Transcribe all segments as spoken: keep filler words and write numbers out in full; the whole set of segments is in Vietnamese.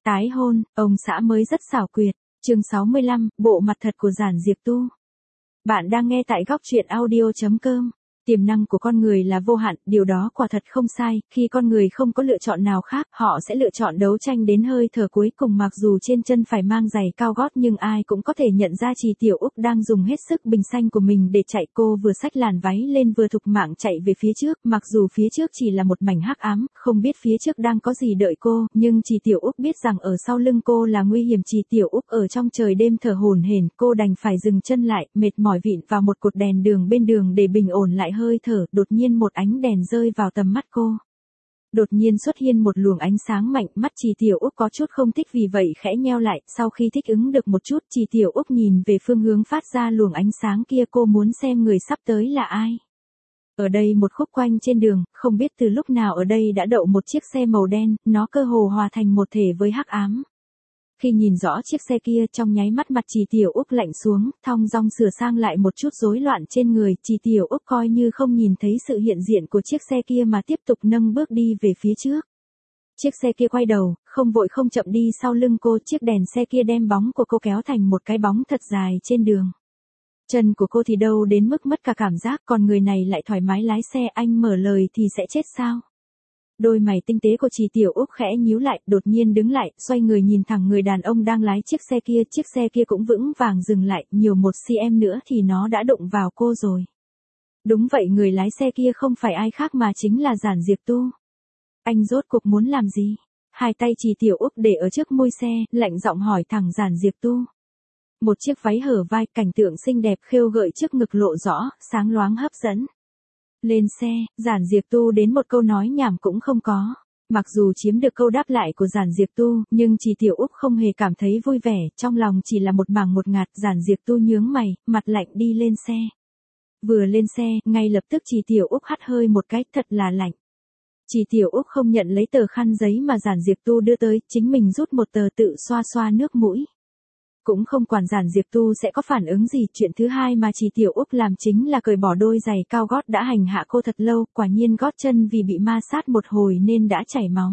Tái hôn, ông xã mới rất xảo quyệt. Chương sáu mươi lăm, bộ mặt thật của Giản Diệp Tu. Bạn đang nghe tại góc truyện audio chấm com. Tiềm năng của con người là vô hạn, điều đó quả thật không sai, khi con người không có lựa chọn nào khác, họ sẽ lựa chọn đấu tranh đến hơi thở cuối cùng mặc dù trên chân phải mang giày cao gót nhưng ai cũng có thể nhận ra Trì Tiểu Úc đang dùng hết sức bình xanh của mình để chạy. Cô vừa xách làn váy lên vừa thục mạng chạy về phía trước, mặc dù phía trước chỉ là một mảnh hắc ám, không biết phía trước đang có gì đợi cô, nhưng Trì Tiểu Úc biết rằng ở sau lưng cô là nguy hiểm. Trì Tiểu Úc ở trong trời đêm thở hổn hển, cô đành phải dừng chân lại, mệt mỏi vịn vào một cột đèn đường bên đường để bình ổn lại hơi thở. Đột nhiên một ánh đèn rơi vào tầm mắt cô. Đột nhiên xuất hiện một luồng ánh sáng mạnh, mắt Trì Tiểu Úc có chút không thích vì vậy khẽ nheo lại, sau khi thích ứng được một chút, Trì Tiểu Úc nhìn về phương hướng phát ra luồng ánh sáng kia, cô muốn xem người sắp tới là ai. Ở đây một khúc quanh trên đường, không biết từ lúc nào ở đây đã đậu một chiếc xe màu đen, nó cơ hồ hòa thành một thể với hắc ám. Khi nhìn rõ chiếc xe kia, trong nháy mắt mặt Trì Tiểu Úc lạnh xuống, thong dong sửa sang lại một chút rối loạn trên người, Trì Tiểu Úc coi như không nhìn thấy sự hiện diện của chiếc xe kia mà tiếp tục nâng bước đi về phía trước. Chiếc xe kia quay đầu, không vội không chậm đi sau lưng cô, chiếc đèn xe kia đem bóng của cô kéo thành một cái bóng thật dài trên đường. Chân của cô thì đâu đến mức mất cả cảm giác, còn người này lại thoải mái lái xe, anh mở lời thì sẽ chết sao? Đôi mày tinh tế của Trì Tiểu Úc khẽ nhíu lại, đột nhiên đứng lại, xoay người nhìn thẳng người đàn ông đang lái chiếc xe kia, chiếc xe kia cũng vững vàng dừng lại, nhiều một xăng-ti-mét nữa thì nó đã đụng vào cô rồi. Đúng vậy, người lái xe kia không phải ai khác mà chính là Giản Diệp Tu. Anh rốt cuộc muốn làm gì? Hai tay Trì Tiểu Úc để ở trước môi xe, lạnh giọng hỏi thẳng Giản Diệp Tu. Một chiếc váy hở vai, cảnh tượng xinh đẹp khêu gợi trước ngực lộ rõ, sáng loáng hấp dẫn. Lên xe, Giản Diệp Tu đến một câu nói nhảm cũng không có. Mặc dù chiếm được câu đáp lại của Giản Diệp Tu, nhưng Trì Tiểu Úc không hề cảm thấy vui vẻ, trong lòng chỉ là một mảng một ngạt. Giản Diệp Tu nhướng mày, mặt lạnh đi lên xe. Vừa lên xe, ngay lập tức Trì Tiểu Úc hắt hơi một cái, thật là lạnh. Trì Tiểu Úc không nhận lấy tờ khăn giấy mà Giản Diệp Tu đưa tới, chính mình rút một tờ tự xoa xoa nước mũi. Cũng không quản Giản Diệp Tu sẽ có phản ứng gì, chuyện thứ hai mà Trì Tiểu Úc làm chính là cởi bỏ đôi giày cao gót đã hành hạ cô thật lâu, quả nhiên gót chân vì bị ma sát một hồi nên đã chảy máu.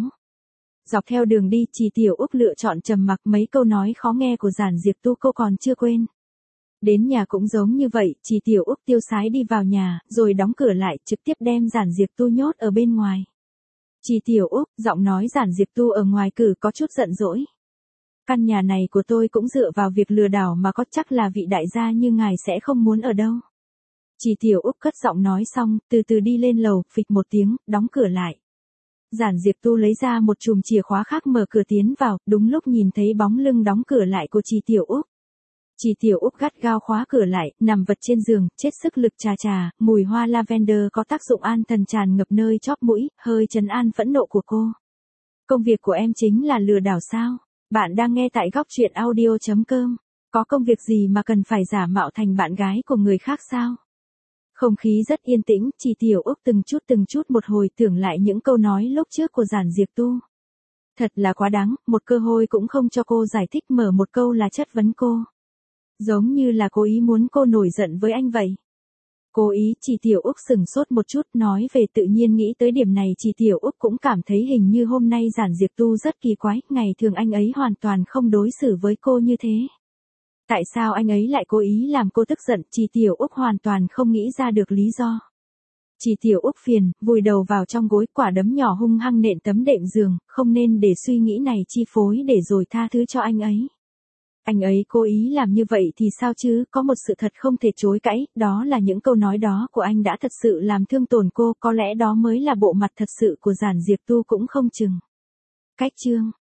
Dọc theo đường đi, Trì Tiểu Úc lựa chọn trầm mặc, mấy câu nói khó nghe của Giản Diệp Tu cô còn chưa quên. Đến nhà cũng giống như vậy, Trì Tiểu Úc tiêu sái đi vào nhà, rồi đóng cửa lại, trực tiếp đem Giản Diệp Tu nhốt ở bên ngoài. Trì Tiểu Úc, giọng nói Giản Diệp Tu ở ngoài cử có chút giận dỗi. Căn nhà này của tôi cũng dựa vào việc lừa đảo mà có, chắc là vị đại gia như ngài sẽ không muốn ở đâu. Trì Tiểu Úc cất giọng nói xong, từ từ đi lên lầu, phịch một tiếng, đóng cửa lại. Giản Diệp Tu lấy ra một chùm chìa khóa khác mở cửa tiến vào, đúng lúc nhìn thấy bóng lưng đóng cửa lại của Trì Tiểu Úc. Trì Tiểu Úc gắt gao khóa cửa lại, nằm vật trên giường, chết sức lực trà trà, mùi hoa lavender có tác dụng an thần tràn ngập nơi chóp mũi, hơi trấn an phẫn nộ của cô. Công việc của em chính là lừa đảo sao? Bạn đang nghe tại góc truyện audio chấm com. Có công việc gì mà cần phải giả mạo thành bạn gái của người khác sao? Không khí rất yên tĩnh, Trì Tiểu Úc từng chút từng chút một hồi tưởng lại những câu nói lúc trước của Giản Diệp Tu. Thật là quá đáng, một cơ hội cũng không cho cô giải thích, mở một câu là chất vấn cô. Giống như là cố ý muốn cô nổi giận với anh vậy. Cố ý, Trì Tiểu Úc sừng sốt một chút, nói về tự nhiên nghĩ tới điểm này Trì Tiểu Úc cũng cảm thấy hình như hôm nay Giản Diệp Tu rất kỳ quái, ngày thường anh ấy hoàn toàn không đối xử với cô như thế. Tại sao anh ấy lại cố ý làm cô tức giận, Trì Tiểu Úc hoàn toàn không nghĩ ra được lý do. Trì Tiểu Úc phiền, vùi đầu vào trong gối, quả đấm nhỏ hung hăng nện tấm đệm giường, không nên để suy nghĩ này chi phối để rồi tha thứ cho anh ấy. Anh ấy cố ý làm như vậy thì sao chứ, có một sự thật không thể chối cãi, đó là những câu nói đó của anh đã thật sự làm thương tổn cô, có lẽ đó mới là bộ mặt thật sự của Giản Diệp Tu cũng không chừng. Cách chương